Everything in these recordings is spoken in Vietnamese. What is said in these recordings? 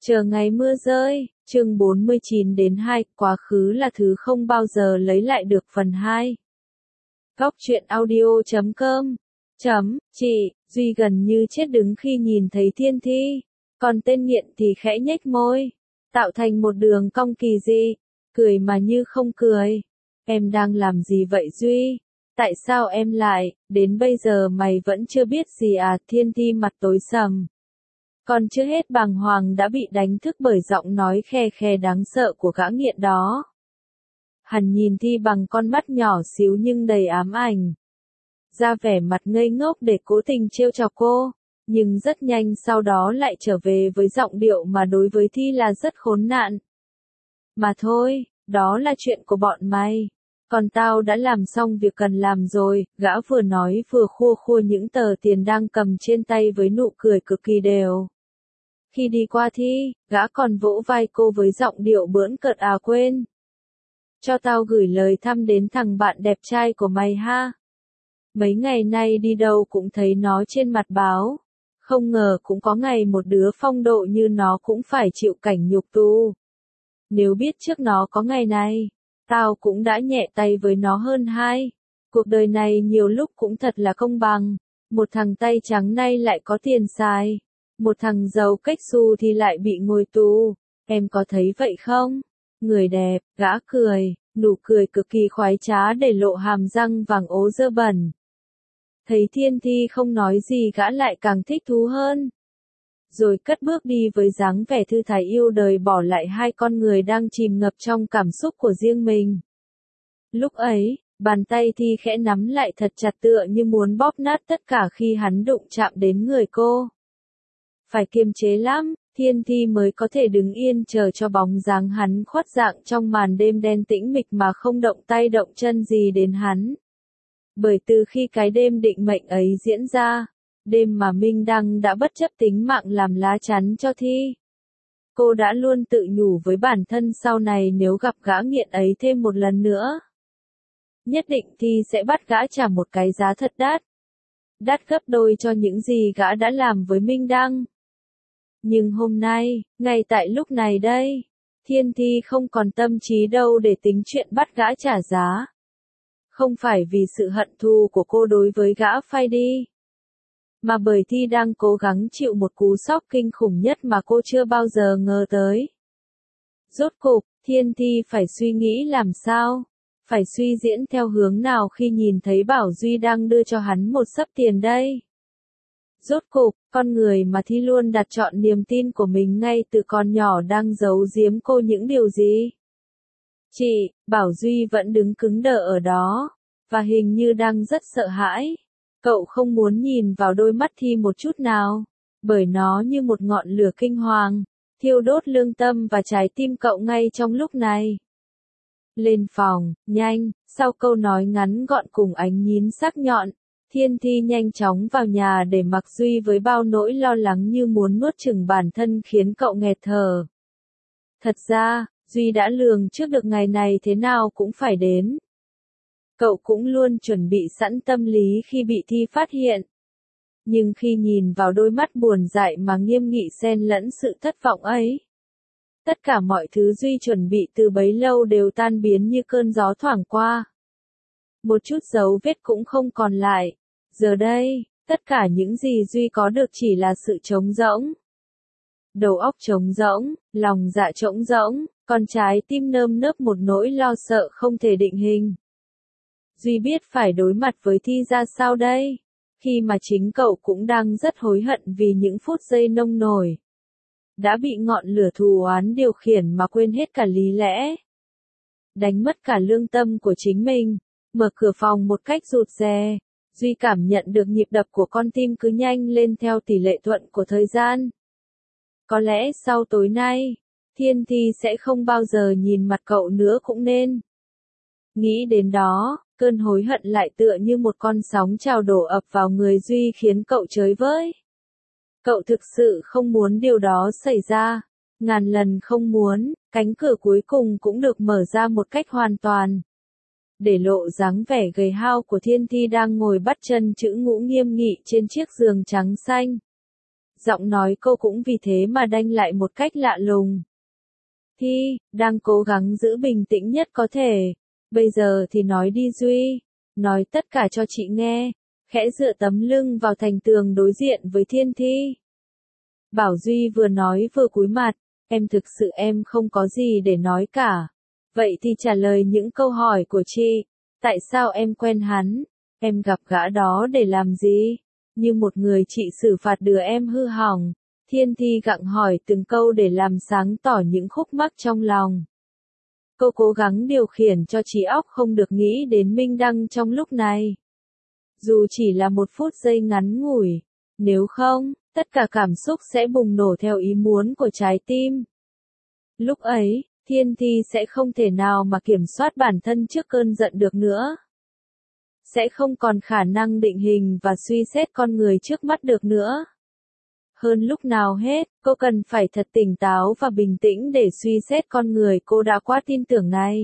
Chờ ngày mưa rơi, chương 49 đến 2, quá khứ là thứ không bao giờ lấy lại được phần 2. Góc truyện audio.com Chị, Duy gần như chết đứng khi nhìn thấy Thiên Thi, còn tên nghiện thì khẽ nhếch môi, tạo thành một đường cong kỳ dị, cười mà như không cười. Em đang làm gì vậy Duy? Tại sao em lại, đến bây giờ mày vẫn chưa biết gì à? Thiên Thi mặt tối sầm. Còn chưa hết bàng hoàng đã bị đánh thức bởi giọng nói khe khe đáng sợ của gã nghiện đó. Hắn nhìn Thi bằng con mắt nhỏ xíu nhưng đầy ám ảnh. Ra vẻ mặt ngây ngốc để cố tình trêu chọc cô, nhưng rất nhanh sau đó lại trở về với giọng điệu mà đối với Thi là rất khốn nạn. Mà thôi, đó là chuyện của bọn mày. Còn tao đã làm xong việc cần làm rồi, gã vừa nói vừa khua khua những tờ tiền đang cầm trên tay với nụ cười cực kỳ đều. Khi đi qua Thi, gã còn vỗ vai cô với giọng điệu bỡn cợt à quên. Cho tao gửi lời thăm đến thằng bạn đẹp trai của mày ha. Mấy ngày nay đi đâu cũng thấy nó trên mặt báo. Không ngờ cũng có ngày một đứa phong độ như nó cũng phải chịu cảnh nhục tù. Nếu biết trước nó có ngày này, tao cũng đã nhẹ tay với nó hơn hai. Cuộc đời này nhiều lúc cũng thật là công bằng. Một thằng tay trắng nay lại có tiền xài. Một thằng giàu cách xù thì lại bị ngồi tù. Em có thấy vậy không? Người đẹp, gã cười, nụ cười cực kỳ khoái trá để lộ hàm răng vàng ố dơ bẩn. Thấy Thiên Thi không nói gì gã lại càng thích thú hơn. Rồi cất bước đi với dáng vẻ thư thái yêu đời bỏ lại hai con người đang chìm ngập trong cảm xúc của riêng mình. Lúc ấy, bàn tay Thi khẽ nắm lại thật chặt tựa như muốn bóp nát tất cả khi hắn đụng chạm đến người cô. Phải kiềm chế lắm, Thiên Thi mới có thể đứng yên chờ cho bóng dáng hắn khuất dạng trong màn đêm đen tĩnh mịch mà không động tay động chân gì đến hắn. Bởi từ khi cái đêm định mệnh ấy diễn ra, đêm mà Minh Đăng đã bất chấp tính mạng làm lá chắn cho Thi. Cô đã luôn tự nhủ với bản thân sau này nếu gặp gã nghiện ấy thêm một lần nữa, nhất định Thi sẽ bắt gã trả một cái giá thật đắt. Đắt gấp đôi cho những gì gã đã làm với Minh Đăng. Nhưng hôm nay, ngay tại lúc này đây, Thiên Thi không còn tâm trí đâu để tính chuyện bắt gã trả giá. Không phải vì sự hận thù của cô đối với gã phai đi, mà bởi Thi đang cố gắng chịu một cú sốc kinh khủng nhất mà cô chưa bao giờ ngờ tới. Rốt cục, Thiên Thi phải suy nghĩ làm sao, phải suy diễn theo hướng nào khi nhìn thấy Bảo Duy đang đưa cho hắn một xấp tiền đây. Rốt cục, con người mà Thi luôn đặt trọn niềm tin của mình ngay từ còn nhỏ đang giấu giếm cô những điều gì? Chị, Bảo Duy vẫn đứng cứng đờ ở đó, và hình như đang rất sợ hãi. Cậu không muốn nhìn vào đôi mắt Thi một chút nào, bởi nó như một ngọn lửa kinh hoàng, thiêu đốt lương tâm và trái tim cậu ngay trong lúc này. Lên phòng, nhanh, sau câu nói ngắn gọn cùng ánh nhín sắc nhọn, Thiên Thi nhanh chóng vào nhà để mặc Duy với bao nỗi lo lắng như muốn nuốt chửng bản thân khiến cậu nghẹt thở. Thật ra, Duy đã lường trước được ngày này thế nào cũng phải đến. Cậu cũng luôn chuẩn bị sẵn tâm lý khi bị Thi phát hiện. Nhưng khi nhìn vào đôi mắt buồn dại mà nghiêm nghị xen lẫn sự thất vọng ấy, tất cả mọi thứ Duy chuẩn bị từ bấy lâu đều tan biến như cơn gió thoảng qua. Một chút dấu vết cũng không còn lại. Giờ đây, tất cả những gì Duy có được chỉ là sự trống rỗng. Đầu óc trống rỗng, lòng dạ trống rỗng, còn trái tim nơm nớp một nỗi lo sợ không thể định hình. Duy biết phải đối mặt với Thi ra sao đây, khi mà chính cậu cũng đang rất hối hận vì những phút giây nông nổi. Đã bị ngọn lửa thù oán điều khiển mà quên hết cả lý lẽ. Đánh mất cả lương tâm của chính mình, mở cửa phòng một cách rụt rè. Duy cảm nhận được nhịp đập của con tim cứ nhanh lên theo tỷ lệ thuận của thời gian. Có lẽ sau tối nay, Thiên Thi sẽ không bao giờ nhìn mặt cậu nữa cũng nên. Nghĩ đến đó, cơn hối hận lại tựa như một con sóng trào đổ ập vào người Duy khiến cậu chới với. Cậu thực sự không muốn điều đó xảy ra. Ngàn lần không muốn, cánh cửa cuối cùng cũng được mở ra một cách hoàn toàn. Để lộ dáng vẻ gầy hao của Thiên Thi đang ngồi bắt chân chữ ngũ nghiêm nghị trên chiếc giường trắng xanh. Giọng nói cô cũng vì thế mà đanh lại một cách lạ lùng. Thi, đang cố gắng giữ bình tĩnh nhất có thể. Bây giờ thì nói đi Duy. Nói tất cả cho chị nghe. Khẽ dựa tấm lưng vào thành tường đối diện với Thiên Thi. Bảo Duy vừa nói vừa cúi mặt. Em thực sự em không có gì để nói cả. Vậy thì trả lời những câu hỏi của chị. Tại sao em quen hắn? Em gặp gã đó để làm gì? Như một người chị xử phạt đứa em hư hỏng. Thiên Thi gặng hỏi từng câu để làm sáng tỏ những khúc mắc trong lòng. Cô cố gắng điều khiển cho trí óc không được nghĩ đến Minh Đăng trong lúc này. Dù chỉ là một phút giây ngắn ngủi. Nếu không, tất cả cảm xúc sẽ bùng nổ theo ý muốn của trái tim. Lúc ấy, Thiên Thi sẽ không thể nào mà kiểm soát bản thân trước cơn giận được nữa. Sẽ không còn khả năng định hình và suy xét con người trước mắt được nữa. Hơn lúc nào hết, cô cần phải thật tỉnh táo và bình tĩnh để suy xét con người cô đã quá tin tưởng này.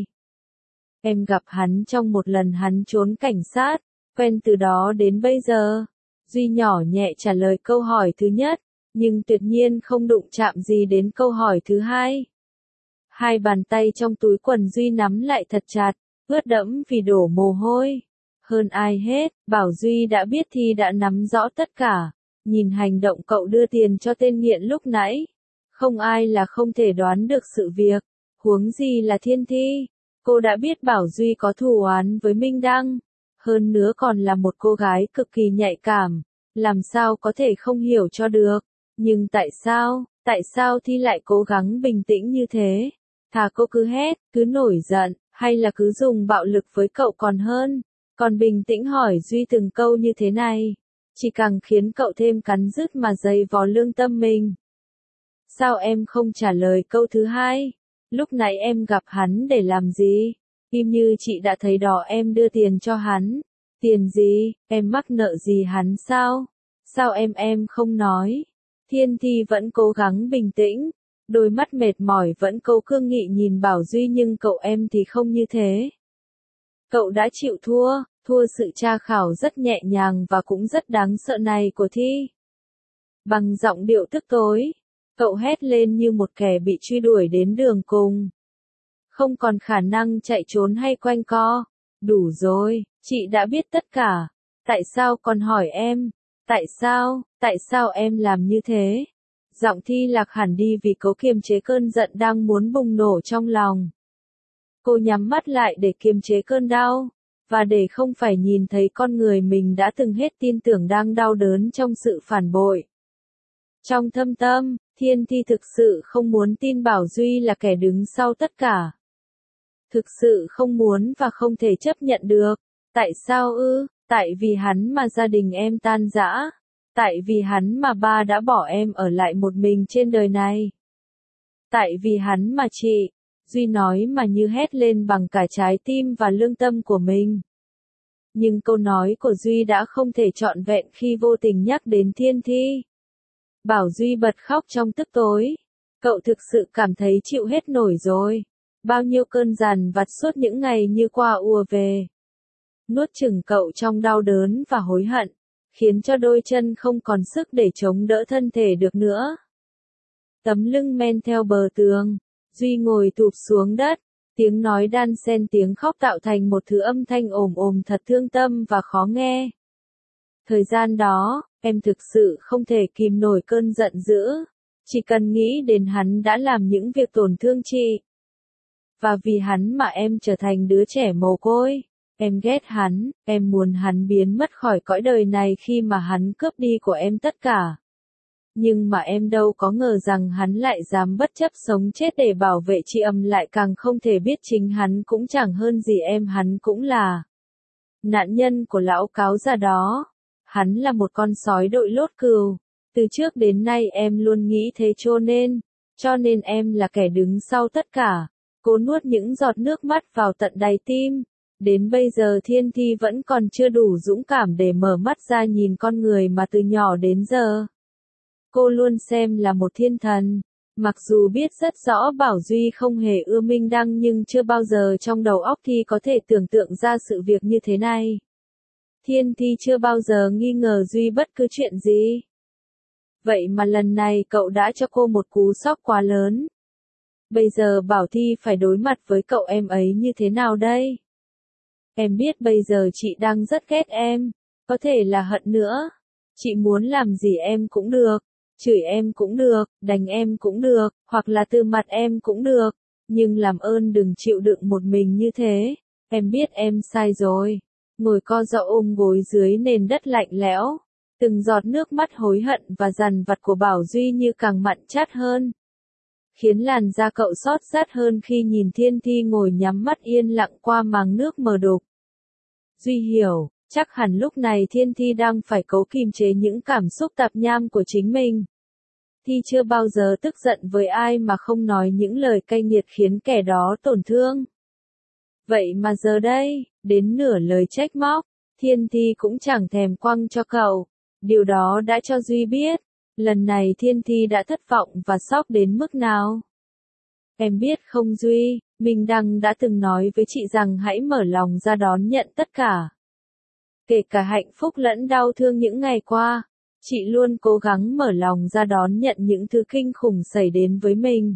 Em gặp hắn trong một lần hắn trốn cảnh sát, quen từ đó đến bây giờ. Duy nhỏ nhẹ trả lời câu hỏi thứ nhất, nhưng tuyệt nhiên không đụng chạm gì đến câu hỏi thứ hai. Hai bàn tay trong túi quần Duy nắm lại thật chặt, ướt đẫm vì đổ mồ hôi. Hơn ai hết, Bảo Duy đã biết Thi đã nắm rõ tất cả. Nhìn hành động cậu đưa tiền cho tên nghiện lúc nãy. Không ai là không thể đoán được sự việc. Huống gì là Thiên Thi. Cô đã biết Bảo Duy có thù oán với Minh Đăng. Hơn nữa còn là một cô gái cực kỳ nhạy cảm. Làm sao có thể không hiểu cho được. Nhưng tại sao Thi lại cố gắng bình tĩnh như thế? Thà cô cứ hét, cứ nổi giận, hay là cứ dùng bạo lực với cậu còn hơn. Còn bình tĩnh hỏi Duy từng câu như thế này. Chỉ càng khiến cậu thêm cắn rứt mà dày vò lương tâm mình. Sao em không trả lời câu thứ hai? Lúc nãy em gặp hắn để làm gì? Im như chị đã thấy đó em đưa tiền cho hắn. Tiền gì? Em mắc nợ gì hắn sao? Sao em không nói? Thiên Thi vẫn cố gắng bình tĩnh. Đôi mắt mệt mỏi vẫn cố cương nghị nhìn Bảo Duy nhưng cậu em thì không như thế. Cậu đã chịu thua sự tra khảo rất nhẹ nhàng và cũng rất đáng sợ này của Thi. Bằng giọng điệu tức tối, cậu hét lên như một kẻ bị truy đuổi đến đường cùng. Không còn khả năng chạy trốn hay quanh co. Đủ rồi, chị đã biết tất cả. Tại sao còn hỏi em? Tại sao em làm như thế? Giọng Thi lạc hẳn đi vì cố kiềm chế cơn giận đang muốn bùng nổ trong lòng. Cô nhắm mắt lại để kiềm chế cơn đau, và để không phải nhìn thấy con người mình đã từng hết tin tưởng đang đau đớn trong sự phản bội. Trong thâm tâm, Thiên Thi thực sự không muốn tin Bảo Duy là kẻ đứng sau tất cả. Thực sự không muốn và không thể chấp nhận được. Tại sao ư? Tại vì hắn mà gia đình em tan rã. Tại vì hắn mà ba đã bỏ em ở lại một mình trên đời này. Tại vì hắn mà chị. Duy nói mà như hét lên bằng cả trái tim và lương tâm của mình. Nhưng câu nói của Duy đã không thể trọn vẹn khi vô tình nhắc đến Thiên Thi. Bảo Duy bật khóc trong tức tối. Cậu thực sự cảm thấy chịu hết nổi rồi. Bao nhiêu cơn dằn vặt suốt những ngày như qua ùa về. Nuốt chửng cậu trong đau đớn và hối hận, khiến cho đôi chân không còn sức để chống đỡ thân thể được nữa. Tấm lưng men theo bờ tường, Duy ngồi tụp xuống đất, tiếng nói đan xen tiếng khóc tạo thành một thứ âm thanh ồm ồm thật thương tâm và khó nghe. Thời gian đó, em thực sự không thể kìm nổi cơn giận dữ, chỉ cần nghĩ đến hắn đã làm những việc tổn thương chị. Và vì hắn mà em trở thành đứa trẻ mồ côi. Em ghét hắn, em muốn hắn biến mất khỏi cõi đời này khi mà hắn cướp đi của em tất cả. Nhưng mà em đâu có ngờ rằng hắn lại dám bất chấp sống chết để bảo vệ chị, lại càng không thể biết chính hắn cũng chẳng hơn gì em, hắn cũng là nạn nhân của lão cáo già đó. Hắn là một con sói đội lốt cừu. Từ trước đến nay em luôn nghĩ thế cho nên em là kẻ đứng sau tất cả. Cô nuốt những giọt nước mắt vào tận đáy tim. Đến bây giờ Thiên Thi vẫn còn chưa đủ dũng cảm để mở mắt ra nhìn con người mà từ nhỏ đến giờ cô luôn xem là một thiên thần. Mặc dù biết rất rõ Bảo Duy không hề ưa Minh Đăng nhưng chưa bao giờ trong đầu óc Thi có thể tưởng tượng ra sự việc như thế này. Thiên Thi chưa bao giờ nghi ngờ Duy bất cứ chuyện gì. Vậy mà lần này cậu đã cho cô một cú sốc quá lớn. Bây giờ Bảo Thi phải đối mặt với cậu em ấy như thế nào đây? Em biết bây giờ chị đang rất ghét em, có thể là hận nữa. Chị muốn làm gì em cũng được, chửi em cũng được, đánh em cũng được, hoặc là từ mặt em cũng được, nhưng làm ơn đừng chịu đựng một mình như thế. Em biết em sai rồi. Ngồi co ro ôm gối dưới nền đất lạnh lẽo. Từng giọt nước mắt hối hận và dằn vặt của Bảo Duy như càng mặn chát hơn. Khiến làn da cậu xót rát hơn khi nhìn Thiên Thi ngồi nhắm mắt yên lặng qua màng nước mờ đục. Duy hiểu, chắc hẳn lúc này Thiên Thi đang phải cố kiềm chế những cảm xúc tạp nham của chính mình. Thi chưa bao giờ tức giận với ai mà không nói những lời cay nghiệt khiến kẻ đó tổn thương. Vậy mà giờ đây, đến nửa lời trách móc, Thiên Thi cũng chẳng thèm quăng cho cậu. Điều đó đã cho Duy biết, lần này Thiên Thi đã thất vọng và sốc đến mức nào. Em biết không Duy, Minh Đăng đã từng nói với chị rằng hãy mở lòng ra đón nhận tất cả. Kể cả hạnh phúc lẫn đau thương những ngày qua, chị luôn cố gắng mở lòng ra đón nhận những thứ kinh khủng xảy đến với mình.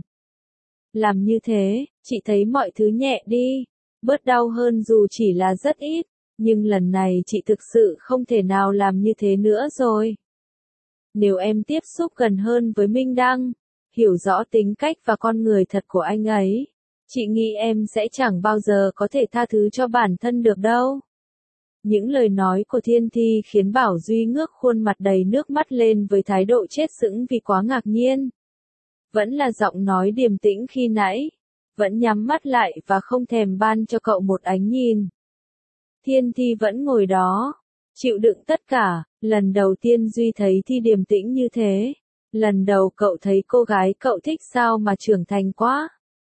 Làm như thế, chị thấy mọi thứ nhẹ đi, bớt đau hơn dù chỉ là rất ít, nhưng lần này chị thực sự không thể nào làm như thế nữa rồi. Nếu em tiếp xúc gần hơn với Minh Đăng, hiểu rõ tính cách và con người thật của anh ấy, chị nghĩ em sẽ chẳng bao giờ có thể tha thứ cho bản thân được đâu. Những lời nói của Thiên Thi khiến Bảo Duy ngước khuôn mặt đầy nước mắt lên với thái độ chết sững vì quá ngạc nhiên. Vẫn là giọng nói điềm tĩnh khi nãy, vẫn nhắm mắt lại và không thèm ban cho cậu một ánh nhìn. Thiên Thi vẫn ngồi đó, chịu đựng tất cả. Lần đầu tiên Duy thấy Thi điềm tĩnh như thế. Lần đầu cậu thấy cô gái cậu thích sao mà trưởng thành quá.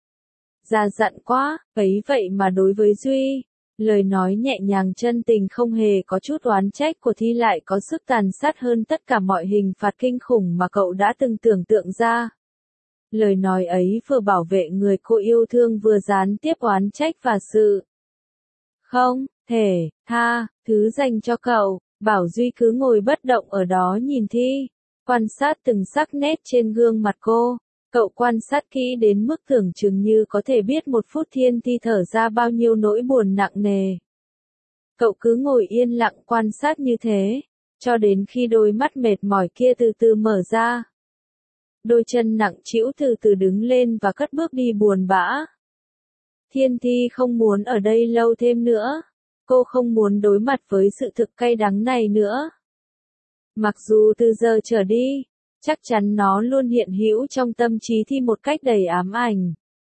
Già dặn quá, ấy vậy mà đối với Duy, lời nói nhẹ nhàng chân tình không hề có chút oán trách của Thi lại có sức tàn sát hơn tất cả mọi hình phạt kinh khủng mà cậu đã từng tưởng tượng ra. Lời nói ấy vừa bảo vệ người cô yêu thương vừa gián tiếp oán trách và sự không thể tha thứ dành cho cậu. Bảo Duy cứ ngồi bất động ở đó nhìn Thi, quan sát từng sắc nét trên gương mặt cô. Cậu quan sát kỹ đến mức tưởng chừng như có thể biết một phút Thiên Thi thở ra bao nhiêu nỗi buồn nặng nề. Cậu cứ ngồi yên lặng quan sát như thế, cho đến khi đôi mắt mệt mỏi kia từ từ mở ra. Đôi chân nặng trĩu từ từ đứng lên và cất bước đi buồn bã. Thiên Thi không muốn ở đây lâu thêm nữa. Cô không muốn đối mặt với sự thực cay đắng này nữa. Mặc dù từ giờ trở đi, chắc chắn nó luôn hiện hữu trong tâm trí Thi một cách đầy ám ảnh.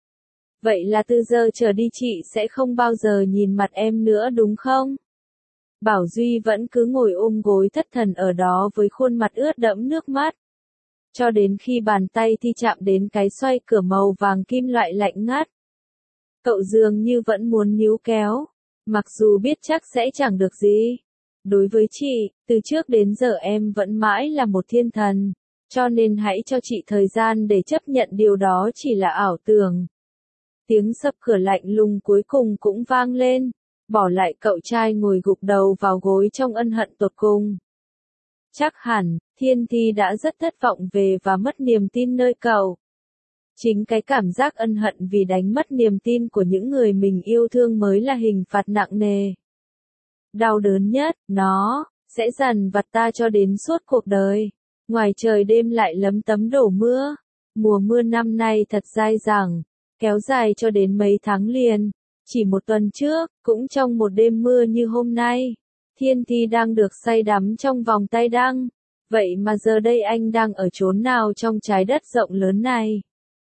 Vậy là từ giờ trở đi chị sẽ không bao giờ nhìn mặt em nữa đúng không? Bảo Duy vẫn cứ ngồi ôm gối thất thần ở đó với khuôn mặt ướt đẫm nước mắt. Cho đến khi bàn tay Thi chạm đến cái xoay cửa màu vàng kim loại lạnh ngắt. Cậu dường như vẫn muốn níu kéo. Mặc dù biết chắc sẽ chẳng được gì. Đối với chị, từ trước đến giờ em vẫn mãi là một thiên thần. Cho nên hãy cho chị thời gian để chấp nhận điều đó chỉ là ảo tưởng. Tiếng sập cửa lạnh lùng cuối cùng cũng vang lên. Bỏ lại cậu trai ngồi gục đầu vào gối trong ân hận tột cùng. Chắc hẳn, Thiên Thi đã rất thất vọng về và mất niềm tin nơi cậu. Chính cái cảm giác ân hận vì đánh mất niềm tin của những người mình yêu thương mới là hình phạt nặng nề. Đau đớn nhất, nó sẽ dằn vặt ta cho đến suốt cuộc đời. Ngoài trời đêm lại lấm tấm đổ mưa. Mùa mưa năm nay thật dai dẳng, kéo dài cho đến mấy tháng liền. Chỉ một tuần trước, cũng trong một đêm mưa như hôm nay, Thiên Thi đang được say đắm trong vòng tay Đăng. Vậy mà giờ đây anh đang ở chốn nào trong trái đất rộng lớn này?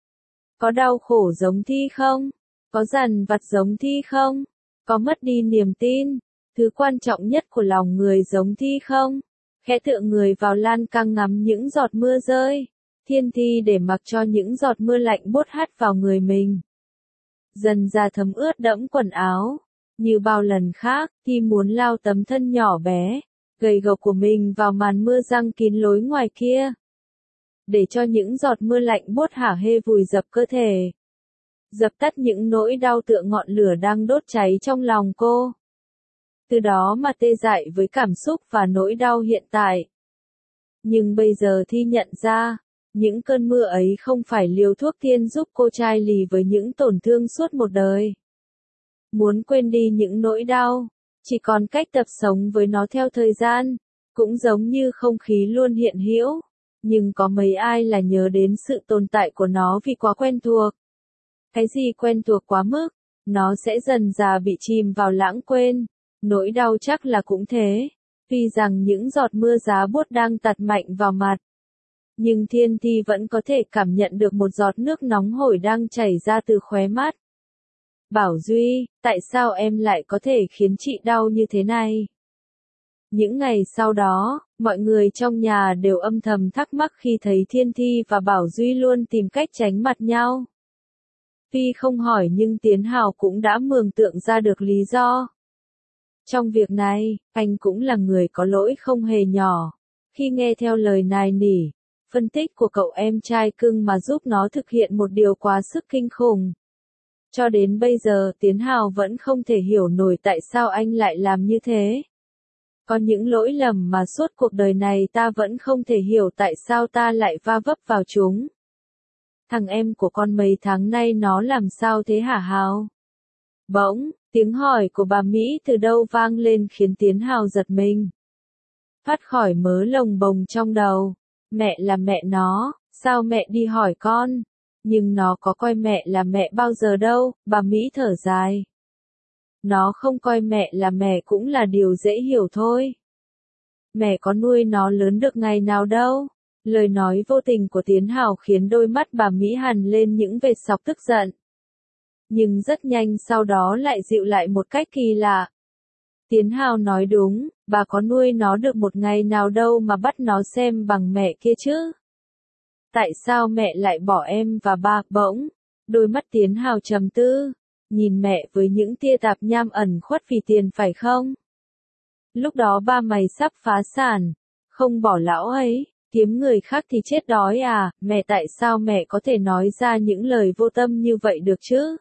Có đau khổ giống Thi không? Có dằn vặt giống Thi không? Có mất đi niềm tin, thứ quan trọng nhất của lòng người giống Thi không? Khẽ tựa người vào lan can ngắm những giọt mưa rơi. Thiên Thi để mặc cho những giọt mưa lạnh buốt hắt vào người mình. Dần ra thấm ướt đẫm quần áo. Như bao lần khác, Thi muốn lao tấm thân nhỏ bé, gầy gộc của mình vào màn mưa giăng kín lối ngoài kia. Để cho những giọt mưa lạnh buốt hả hê vùi dập cơ thể. Dập tắt những nỗi đau tựa ngọn lửa đang đốt cháy trong lòng cô. Từ đó mà tê dại với cảm xúc và nỗi đau hiện tại. Nhưng bây giờ Thi nhận ra, những cơn mưa ấy không phải liều thuốc tiên giúp cô chai lì với những tổn thương suốt một đời. Muốn quên đi những nỗi đau, chỉ còn cách tập sống với nó theo thời gian, cũng giống như không khí luôn hiện hữu, nhưng có mấy ai là nhớ đến sự tồn tại của nó vì quá quen thuộc. Cái gì quen thuộc quá mức, nó sẽ dần dà bị chìm vào lãng quên, nỗi đau chắc là cũng thế, vì rằng những giọt mưa giá buốt đang tạt mạnh vào mặt. Nhưng Thiên Thi vẫn có thể cảm nhận được một giọt nước nóng hổi đang chảy ra từ khóe mắt. Bảo Duy, tại sao em lại có thể khiến chị đau như thế này? Những ngày sau đó, mọi người trong nhà đều âm thầm thắc mắc khi thấy Thiên Thi và Bảo Duy luôn tìm cách tránh mặt nhau. Tuy không hỏi nhưng Tiến Hào cũng đã mường tượng ra được lý do. Trong việc này, anh cũng là người có lỗi không hề nhỏ. Khi nghe theo lời nài nỉ, phân tích của cậu em trai cưng mà giúp nó thực hiện một điều quá sức kinh khủng. Cho đến bây giờ Tiến Hào vẫn không thể hiểu nổi tại sao anh lại làm như thế. Có những lỗi lầm mà suốt cuộc đời này ta vẫn không thể hiểu tại sao ta lại va vấp vào chúng. Thằng em của con mấy tháng nay nó làm sao thế hả Hào? Bỗng, tiếng hỏi của bà Mỹ từ đâu vang lên khiến Tiến Hào giật mình. Thoát khỏi mớ lồng bồng trong đầu. Mẹ là mẹ nó, sao mẹ đi hỏi con? Nhưng nó có coi mẹ là mẹ bao giờ đâu, bà Mỹ thở dài. Nó không coi mẹ là mẹ cũng là điều dễ hiểu thôi. Mẹ có nuôi nó lớn được ngày nào đâu. Lời nói vô tình của Tiến Hào khiến đôi mắt bà Mỹ hằn lên những vệt sọc tức giận. Nhưng rất nhanh sau đó lại dịu lại một cách kỳ lạ. Tiến Hào nói đúng, bà có nuôi nó được một ngày nào đâu mà bắt nó xem bằng mẹ kia chứ. Tại sao mẹ lại bỏ em và ba? Bỗng, đôi mắt Tiến Hào trầm tư, nhìn mẹ với những tia tạp nham ẩn khuất vì tiền phải không? Lúc đó ba mày sắp phá sản, không bỏ lão ấy, kiếm người khác thì chết đói à, mẹ tại sao mẹ có thể nói ra những lời vô tâm như vậy được chứ?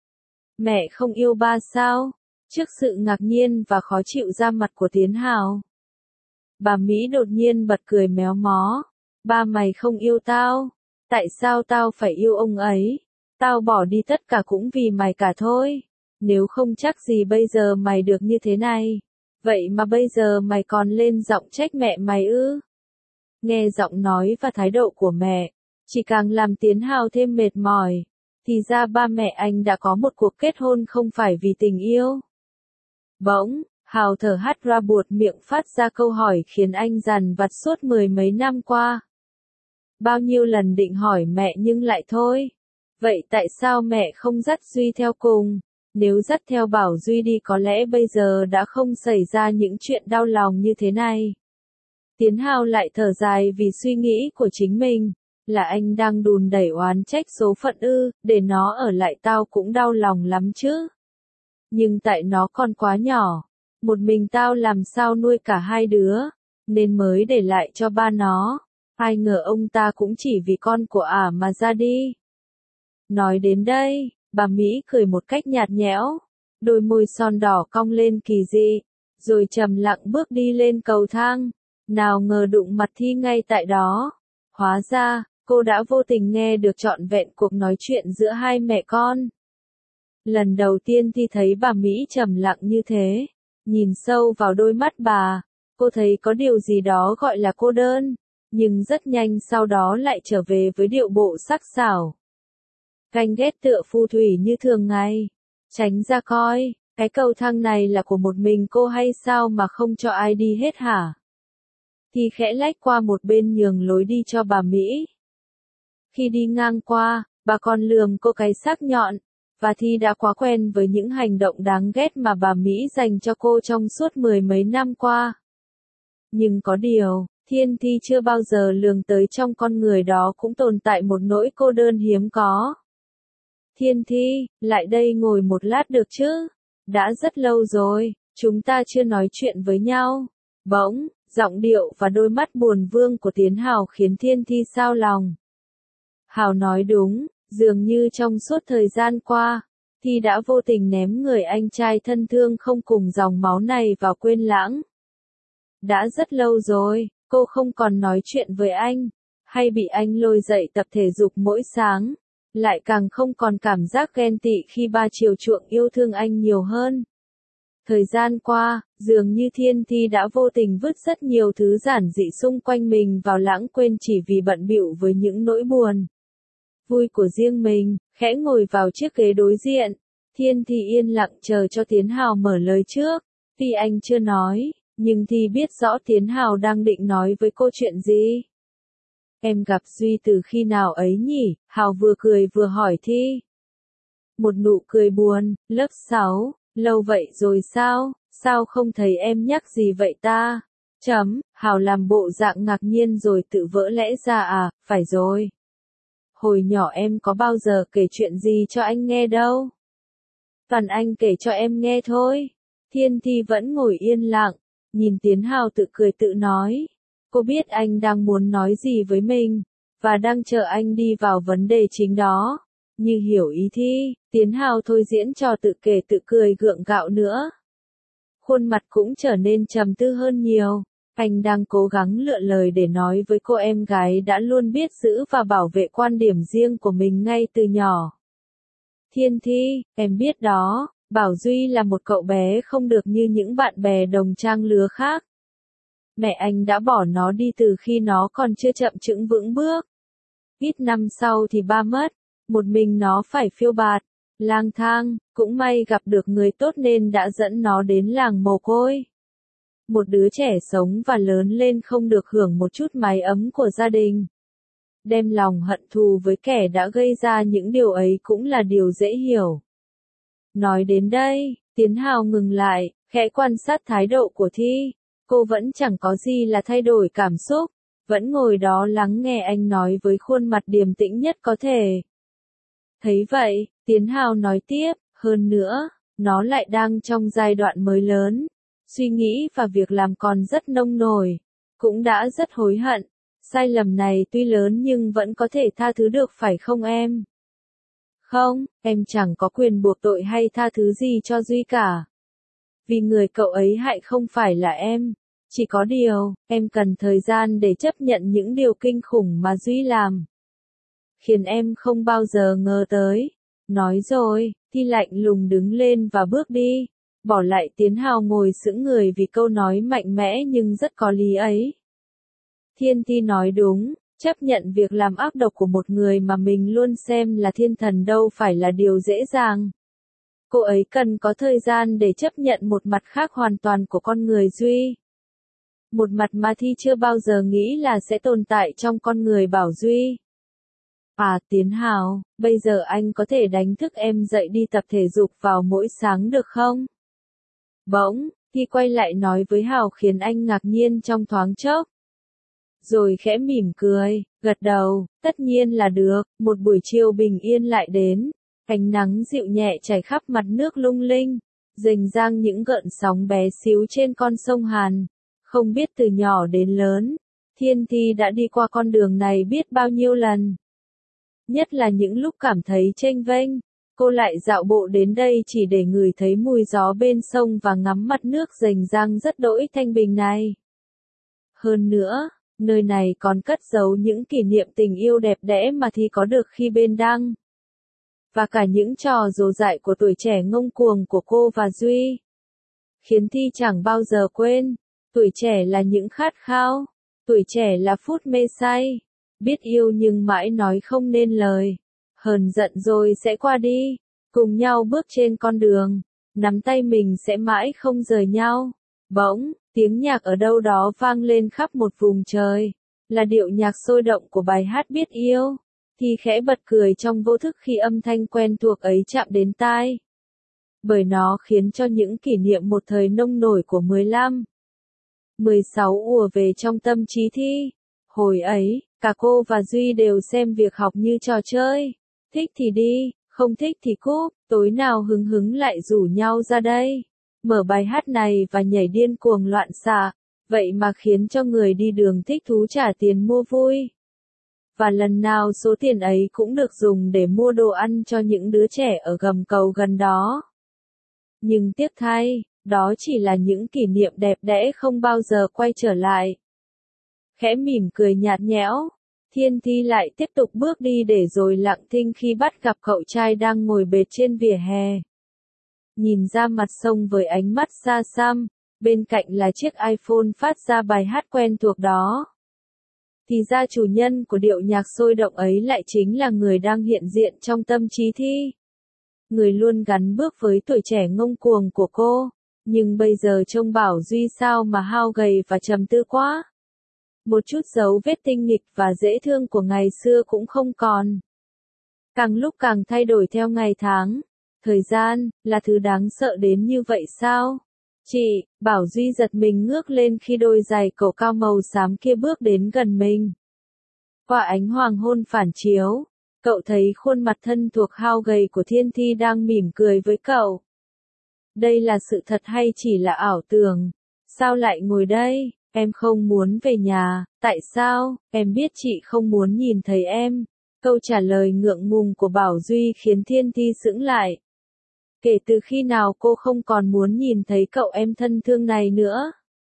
Mẹ không yêu ba sao? Trước sự ngạc nhiên và khó chịu ra mặt của Tiến Hào, bà Mỹ đột nhiên bật cười méo mó. Ba mày không yêu tao? Tại sao tao phải yêu ông ấy? Tao bỏ đi tất cả cũng vì mày cả thôi. Nếu không chắc gì bây giờ mày được như thế này. Vậy mà bây giờ mày còn lên giọng trách mẹ mày ư? Nghe giọng nói và thái độ của mẹ, chỉ càng làm Tiến Hào thêm mệt mỏi. Thì ra ba mẹ anh đã có một cuộc kết hôn không phải vì tình yêu. Bỗng, Hào thở hắt ra buột miệng phát ra câu hỏi khiến anh dằn vặt suốt mười mấy năm qua. Bao nhiêu lần định hỏi mẹ nhưng lại thôi. Vậy tại sao mẹ không dắt Duy theo cùng? Nếu dắt theo Bảo Duy đi có lẽ bây giờ đã không xảy ra những chuyện đau lòng như thế này. Tiến Hào lại thở dài vì suy nghĩ của chính mình. Là anh đang đùn đẩy oán trách số phận ư, để nó ở lại tao cũng đau lòng lắm chứ. Nhưng tại nó còn quá nhỏ. Một mình tao làm sao nuôi cả hai đứa, nên mới để lại cho ba nó. Ai ngờ ông ta cũng chỉ vì con của ả mà ra đi. Nói đến đây, bà Mỹ cười một cách nhạt nhẽo, đôi môi son đỏ cong lên kỳ dị, rồi trầm lặng bước đi lên cầu thang. Nào ngờ đụng mặt Thi ngay tại đó. Hóa ra, cô đã vô tình nghe được trọn vẹn cuộc nói chuyện giữa hai mẹ con. Lần đầu tiên Thi thấy bà Mỹ trầm lặng như thế, nhìn sâu vào đôi mắt bà, cô thấy có điều gì đó gọi là cô đơn, nhưng rất nhanh sau đó lại trở về với điệu bộ sắc sảo. Ganh ghét tựa phù thủy như thường ngày. Tránh ra coi, cái cầu thang này là của một mình cô hay sao mà không cho ai đi hết hả? Thì khẽ lách qua một bên nhường lối đi cho bà Mỹ. Khi đi ngang qua, bà còn lườm cô cái sắc nhọn, và Thi đã quá quen với những hành động đáng ghét mà bà Mỹ dành cho cô trong suốt mười mấy năm qua. Nhưng có điều, Thiên Thi chưa bao giờ lường tới trong con người đó cũng tồn tại một nỗi cô đơn hiếm có. Thiên Thi, lại đây ngồi một lát được chứ? Đã rất lâu rồi, chúng ta chưa nói chuyện với nhau. Bỗng, giọng điệu và đôi mắt buồn vương của Tiến Hào khiến Thiên Thi xao lòng. Hào nói đúng, dường như trong suốt thời gian qua, Thi đã vô tình ném người anh trai thân thương không cùng dòng máu này vào quên lãng. Đã rất lâu rồi, Cô không còn nói chuyện với anh, hay bị anh lôi dậy tập thể dục mỗi sáng, lại càng không còn cảm giác ghen tị khi ba chiều chuộng yêu thương anh nhiều hơn. Thời gian qua, dường như Thiên Thi đã vô tình vứt rất nhiều thứ giản dị xung quanh mình vào lãng quên chỉ vì bận bịu với những nỗi buồn vui của riêng mình. Khẽ ngồi vào chiếc ghế đối diện, Thiên Thi yên lặng chờ cho Tiến Hào mở lời trước. Tuy anh chưa nói, nhưng Thi biết rõ Tiến Hào đang định nói với cô chuyện gì. Em gặp Duy từ khi nào ấy nhỉ? Hào vừa cười vừa hỏi Thi. Một nụ cười buồn. Lớp 6, lâu vậy rồi sao? Sao không thấy em nhắc gì vậy ta? Hào làm bộ dạng ngạc nhiên rồi tự vỡ lẽ ra à, phải rồi. Hồi nhỏ em có bao giờ kể chuyện gì cho anh nghe đâu. Toàn anh kể cho em nghe thôi. Thiên Thi vẫn ngồi yên lặng, nhìn Tiến Hào tự cười tự nói. Cô biết anh đang muốn nói gì với mình, và đang chờ anh đi vào vấn đề chính đó. Như hiểu ý Thi, Tiến Hào thôi diễn trò tự kể tự cười gượng gạo nữa. Khuôn mặt cũng trở nên trầm tư hơn nhiều. Anh đang cố gắng lựa lời để nói với cô em gái đã luôn biết giữ và bảo vệ quan điểm riêng của mình ngay từ nhỏ. Thiên Thi, em biết đó, Bảo Duy là một cậu bé không được như những bạn bè đồng trang lứa khác. Mẹ anh đã bỏ nó đi từ khi nó còn chưa chậm chững vững bước. Ít năm sau thì ba mất, một mình nó phải phiêu bạt, lang thang, cũng may gặp được người tốt nên đã dẫn nó đến làng mồ côi. Một đứa trẻ sống và lớn lên không được hưởng một chút mái ấm của gia đình. Đem lòng hận thù với kẻ đã gây ra những điều ấy cũng là điều dễ hiểu. Nói đến đây, Tiến Hào ngừng lại, khẽ quan sát thái độ của Thi. Cô vẫn chẳng có gì là thay đổi cảm xúc, vẫn ngồi đó lắng nghe anh nói với khuôn mặt điềm tĩnh nhất có thể. Thấy vậy, Tiến Hào nói tiếp, hơn nữa, nó lại đang trong giai đoạn mới lớn. Suy nghĩ và việc làm còn rất nông nổi, cũng đã rất hối hận. Sai lầm này tuy lớn nhưng vẫn có thể tha thứ được phải không em? Không, em chẳng có quyền buộc tội hay tha thứ gì cho Duy cả. Vì người cậu ấy hại không phải là em. Chỉ có điều, em cần thời gian để chấp nhận những điều kinh khủng mà Duy làm. Khiến em không bao giờ ngờ tới. Nói rồi, Thi lạnh lùng đứng lên và bước đi. Bỏ lại Tiến Hào ngồi sững người vì câu nói mạnh mẽ nhưng rất có lý ấy. Thiên Thi nói đúng, chấp nhận việc làm ác độc của một người mà mình luôn xem là thiên thần đâu phải là điều dễ dàng. Cô ấy cần có thời gian để chấp nhận một mặt khác hoàn toàn của con người Duy. Một mặt mà Thi chưa bao giờ nghĩ là sẽ tồn tại trong con người Bảo Duy. À, Tiến Hào, bây giờ anh có thể đánh thức em dậy đi tập thể dục vào mỗi sáng được không? Bỗng, Thi quay lại nói với Hào khiến anh ngạc nhiên trong thoáng chốc. Rồi khẽ mỉm cười, gật đầu, tất nhiên là được. Một buổi chiều bình yên lại đến, ánh nắng dịu nhẹ chảy khắp mặt nước lung linh, rình rang những gợn sóng bé xíu trên con sông Hàn. Không biết từ nhỏ đến lớn, Thiên Thi đã đi qua con đường này biết bao nhiêu lần. Nhất là những lúc cảm thấy chênh vênh, cô lại dạo bộ đến đây chỉ để ngửi thấy mùi gió bên sông và ngắm mặt nước rình rang rất đỗi thanh bình này. Hơn nữa, nơi này còn cất giấu những kỷ niệm tình yêu đẹp đẽ mà Thi có được khi bên Đăng. Và cả những trò dồ dại của tuổi trẻ ngông cuồng của cô và Duy. Khiến Thi chẳng bao giờ quên, tuổi trẻ là những khát khao, tuổi trẻ là phút mê say, biết yêu nhưng mãi nói không nên lời, hờn giận rồi sẽ qua đi, cùng nhau bước trên con đường, nắm tay mình sẽ mãi không rời nhau. Bỗng, tiếng nhạc ở đâu đó vang lên khắp một vùng trời, là điệu nhạc sôi động của bài hát Biết Yêu. Thì khẽ bật cười trong vô thức khi âm thanh quen thuộc ấy chạm đến tai. Bởi nó khiến cho những kỷ niệm một thời nông nổi của 15, 16 ùa về trong tâm trí Thi. Hồi ấy, cả cô và Duy đều xem việc học như trò chơi. Thích thì đi, không thích thì cúp, tối nào hứng hứng lại rủ nhau ra đây. Mở bài hát này và nhảy điên cuồng loạn xạ, vậy mà khiến cho người đi đường thích thú trả tiền mua vui. Và lần nào số tiền ấy cũng được dùng để mua đồ ăn cho những đứa trẻ ở gầm cầu gần đó. Nhưng tiếc thay, đó chỉ là những kỷ niệm đẹp đẽ không bao giờ quay trở lại. khẽ mỉm cười nhạt nhẽo. Thiên Thi lại tiếp tục bước đi để rồi lặng thinh khi bắt gặp cậu trai đang ngồi bệt trên vỉa hè. Nhìn ra mặt sông với ánh mắt xa xăm, bên cạnh là chiếc iPhone phát ra bài hát quen thuộc đó. Thì ra chủ nhân của điệu nhạc sôi động ấy lại chính là người đang hiện diện trong tâm trí Thi. Người luôn gắn bước với tuổi trẻ ngông cuồng của cô, nhưng bây giờ trông Bảo Duy sao mà hao gầy và trầm tư quá. Một chút dấu vết tinh nghịch và dễ thương của ngày xưa cũng không còn. Càng lúc càng thay đổi theo ngày tháng. Thời gian, là thứ đáng sợ đến như vậy sao? Chị, Bảo Duy giật mình ngước lên khi đôi giày cổ cao màu xám kia bước đến gần mình. Qua ánh hoàng hôn phản chiếu, cậu thấy khuôn mặt thân thuộc hao gầy của Thiên Thi đang mỉm cười với cậu. Đây là sự thật hay chỉ là ảo tưởng? Sao lại ngồi đây? Em không muốn về nhà, tại sao? Em biết chị không muốn nhìn thấy em. Câu trả lời ngượng ngùng của Bảo Duy khiến Thiên Thi sững lại. Kể từ khi nào cô không còn muốn nhìn thấy cậu em thân thương này nữa?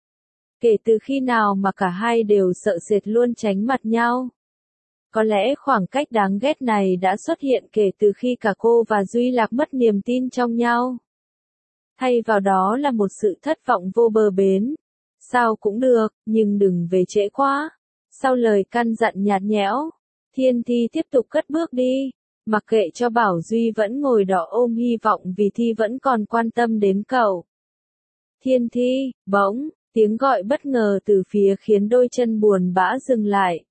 Kể từ khi nào mà cả hai đều sợ sệt luôn tránh mặt nhau? Có lẽ khoảng cách đáng ghét này đã xuất hiện kể từ khi cả cô và Duy lạc mất niềm tin trong nhau. Thay vào đó là một sự thất vọng vô bờ bến. Sao cũng được, nhưng đừng về trễ quá. Sau lời căn dặn nhạt nhẽo, Thiên Thi tiếp tục cất bước đi, mặc kệ cho Bảo Duy vẫn ngồi đó ôm hy vọng vì Thi vẫn còn quan tâm đến cậu. Thiên Thi, bỗng, tiếng gọi bất ngờ từ phía khiến đôi chân buồn bã dừng lại.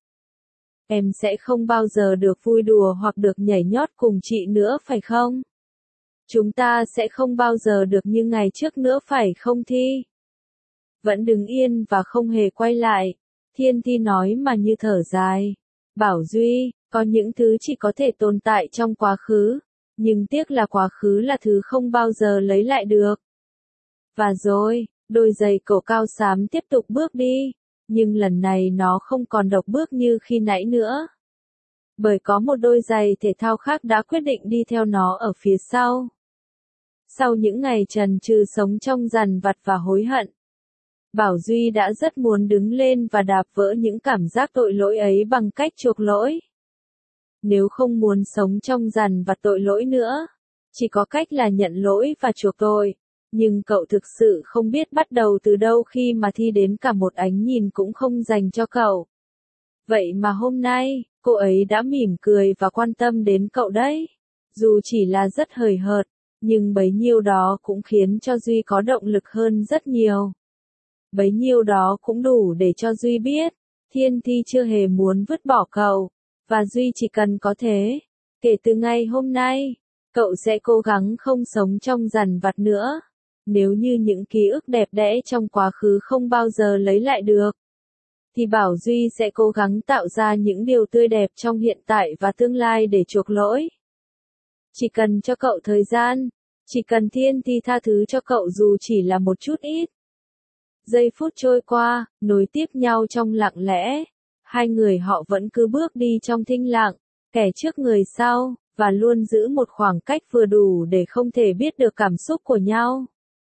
Em sẽ không bao giờ được vui đùa hoặc được nhảy nhót cùng chị nữa phải không? Chúng ta sẽ không bao giờ được như ngày trước nữa phải không Thi? Vẫn đứng yên và không hề quay lại. Thiên Thi nói mà như thở dài. Bảo Duy, có những thứ chỉ có thể tồn tại trong quá khứ, nhưng tiếc là quá khứ là thứ không bao giờ lấy lại được. Và rồi, đôi giày cổ cao xám tiếp tục bước đi, nhưng lần này nó không còn độc bước như khi nãy nữa. Bởi có một đôi giày thể thao khác đã quyết định đi theo nó ở phía sau. Sau những ngày trần trừ sống trong dằn vặt và hối hận, Bảo Duy đã rất muốn đứng lên và đạp vỡ những cảm giác tội lỗi ấy bằng cách chuộc lỗi. Nếu không muốn sống trong dằn vặt tội lỗi nữa, chỉ có cách là nhận lỗi và chuộc tội. Nhưng cậu thực sự không biết bắt đầu từ đâu khi mà Thi đến cả một ánh nhìn cũng không dành cho cậu. Vậy mà hôm nay, cô ấy đã mỉm cười và quan tâm đến cậu đấy. Dù chỉ là rất hời hợt, nhưng bấy nhiêu đó cũng khiến cho Duy có động lực hơn rất nhiều. Bấy nhiêu đó cũng đủ để cho Duy biết, Thiên Thi chưa hề muốn vứt bỏ cậu, và Duy chỉ cần có thế. Kể từ ngày hôm nay, cậu sẽ cố gắng không sống trong dằn vặt nữa. Nếu như những ký ức đẹp đẽ trong quá khứ không bao giờ lấy lại được, thì Bảo Duy sẽ cố gắng tạo ra những điều tươi đẹp trong hiện tại và tương lai để chuộc lỗi. Chỉ cần cho cậu thời gian, chỉ cần Thiên Thi tha thứ cho cậu dù chỉ là một chút ít. Giây phút trôi qua, nối tiếp nhau trong lặng lẽ. Hai người họ vẫn cứ bước đi trong thinh lặng, kẻ trước người sau, và luôn giữ một khoảng cách vừa đủ để không thể biết được cảm xúc của nhau.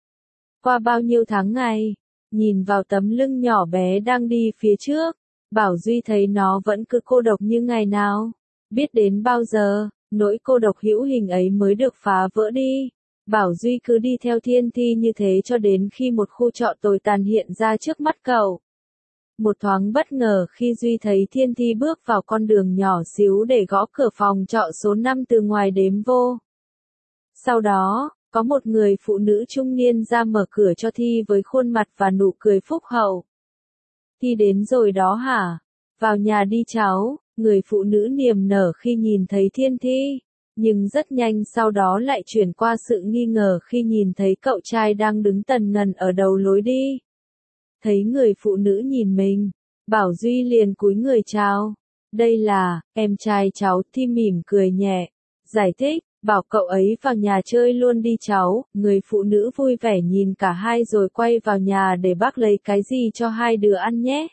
Qua bao nhiêu tháng ngày, nhìn vào tấm lưng nhỏ bé đang đi phía trước, Bảo Duy thấy nó vẫn cứ cô độc như ngày nào. Biết đến bao giờ, nỗi cô độc hữu hình ấy mới được phá vỡ đi. Bảo Duy cứ đi theo Thiên Thi như thế cho đến khi một khu trọ tồi tàn hiện ra trước mắt cậu. Một thoáng bất ngờ khi Duy thấy Thiên Thi bước vào con đường nhỏ xíu để gõ cửa phòng trọ số 5 từ ngoài đếm vô. Sau đó, có một người phụ nữ trung niên ra mở cửa cho Thi với khuôn mặt và nụ cười phúc hậu. Thi đến rồi đó hả? Vào nhà đi cháu, người phụ nữ niềm nở khi nhìn thấy Thiên Thi. Nhưng rất nhanh sau đó lại chuyển qua sự nghi ngờ khi nhìn thấy cậu trai đang đứng tần ngần ở đầu lối đi. Thấy người phụ nữ nhìn mình, Bảo Duy liền cúi người chào. Đây là, em trai cháu. Thi mỉm cười nhẹ, giải thích, bảo cậu ấy vào nhà chơi luôn đi cháu. Người phụ nữ vui vẻ nhìn cả hai rồi quay vào nhà để bác lấy cái gì cho hai đứa ăn nhé.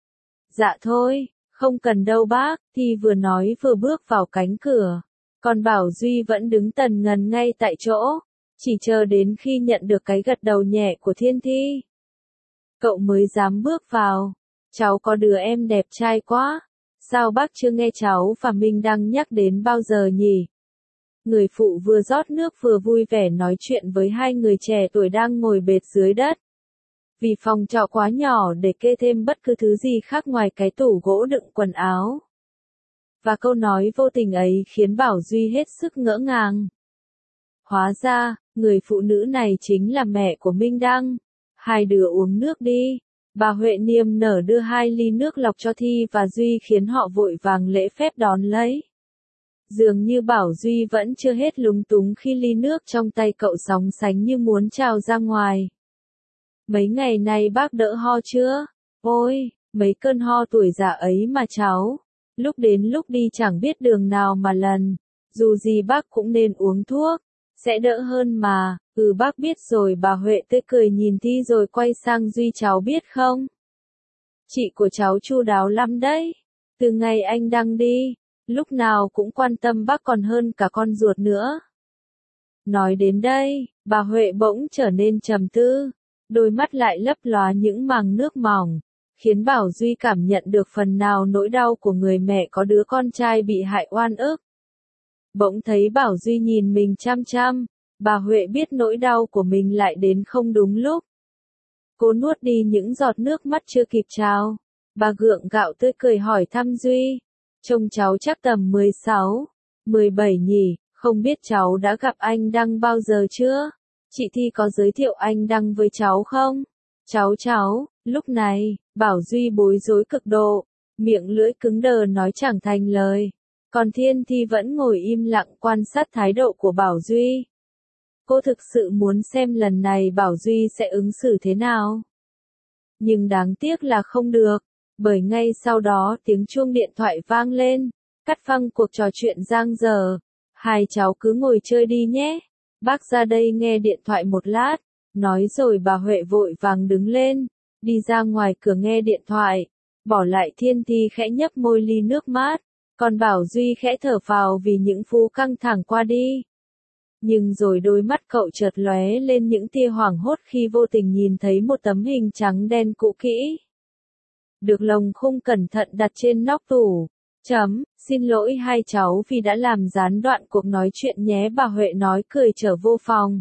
Dạ thôi, không cần đâu bác, Thi vừa nói vừa bước vào cánh cửa. Còn Bảo Duy vẫn đứng tần ngần ngay tại chỗ, chỉ chờ đến khi nhận được cái gật đầu nhẹ của Thiên Thi. Cậu mới dám bước vào. cháu có đứa em đẹp trai quá. Sao bác chưa nghe cháu và Minh Đăng nhắc đến bao giờ nhỉ? Người phụ vừa rót nước vừa vui vẻ nói chuyện với hai người trẻ tuổi đang ngồi bệt dưới đất. Vì phòng trọ quá nhỏ để kê thêm bất cứ thứ gì khác ngoài cái tủ gỗ đựng quần áo. Và câu nói vô tình ấy khiến Bảo Duy hết sức ngỡ ngàng. Hóa ra, người phụ nữ này chính là mẹ của Minh Đăng. Hai đứa uống nước đi. Bà Huệ niềm nở đưa 2 ly nước lọc cho Thi và Duy khiến họ vội vàng lễ phép đón lấy. Dường như Bảo Duy vẫn chưa hết lúng túng khi ly nước trong tay cậu sóng sánh như muốn trào ra ngoài. Mấy ngày nay bác đỡ ho chưa? Ôi, mấy cơn ho tuổi già ấy mà cháu. Lúc đến lúc đi chẳng biết đường nào mà lần. Dù gì bác cũng nên uống thuốc. Sẽ đỡ hơn mà. Bác biết rồi. Bà Huệ tươi cười nhìn Thi rồi quay sang Duy, cháu biết không? Chị của cháu chu đáo lắm đấy. Từ ngày anh Đăng đi, lúc nào cũng quan tâm bác còn hơn cả con ruột nữa. Nói đến đây, bà Huệ bỗng trở nên trầm tư. Đôi mắt lại lấp lóa những màng nước mỏng, khiến Bảo Duy cảm nhận được phần nào nỗi đau của người mẹ có đứa con trai bị hại oan ức. Bỗng thấy Bảo Duy nhìn mình chăm chăm, bà Huệ biết nỗi đau của mình lại đến không đúng lúc. Cô nuốt đi những giọt nước mắt chưa kịp trào. Bà gượng gạo tươi cười hỏi thăm Duy. Trông cháu chắc tầm 16, 17 nhỉ, không biết cháu đã gặp anh Đăng bao giờ chưa? Chị Thi có giới thiệu anh Đăng với cháu không? Cháu, lúc này, Bảo Duy bối rối cực độ, miệng lưỡi cứng đờ nói chẳng thành lời. Còn Thiên Thi vẫn ngồi im lặng quan sát thái độ của Bảo Duy. Cô thực sự muốn xem lần này Bảo Duy sẽ ứng xử thế nào. Nhưng đáng tiếc là không được, bởi ngay sau đó tiếng chuông điện thoại vang lên, cắt phăng cuộc trò chuyện giang dở. Hai cháu cứ ngồi chơi đi nhé. Bác ra đây nghe điện thoại một lát. Nói rồi bà Huệ vội vàng đứng lên, đi ra ngoài cửa nghe điện thoại, bỏ lại Thiên Thi khẽ nhấp môi ly nước mát, còn Bảo Duy khẽ thở phào vì những phút căng thẳng qua đi. Nhưng rồi đôi mắt cậu chợt lóe lên những tia hoảng hốt khi vô tình nhìn thấy một tấm hình trắng đen cũ kỹ. Được lồng khung cẩn thận đặt trên nóc tủ. Xin lỗi hai cháu vì đã làm gián đoạn cuộc nói chuyện nhé, bà Huệ nói cười trở vô phòng.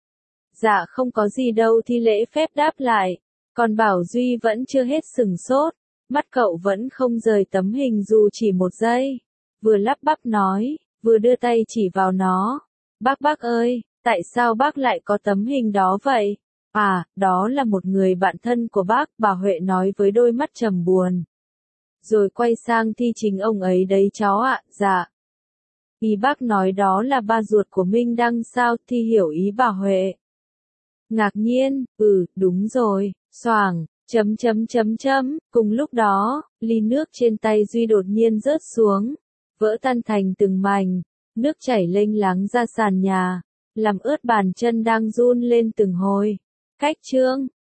Dạ không có gì đâu, Thi lễ phép đáp lại. Còn Bảo Duy vẫn chưa hết sửng sốt, mắt cậu vẫn không rời tấm hình dù chỉ một giây. Vừa lắp bắp nói, vừa đưa tay chỉ vào nó. Bác ơi, tại sao bác lại có tấm hình đó vậy? À, đó là một người bạn thân của bác, bà Huệ nói với đôi mắt trầm buồn. Rồi quay sang Thi, chính ông ấy đấy cháu ạ. Dạ. Ý bác nói đó là ba ruột của Minh Đăng sao? Thi hiểu ý bà Huệ. Ngạc nhiên, đúng rồi, xoàng, Cùng lúc đó, ly nước trên tay Duy đột nhiên rớt xuống, vỡ tan thành từng mảnh, nước chảy lênh láng ra sàn nhà, làm ướt bàn chân đang run lên từng hồi. Cách chương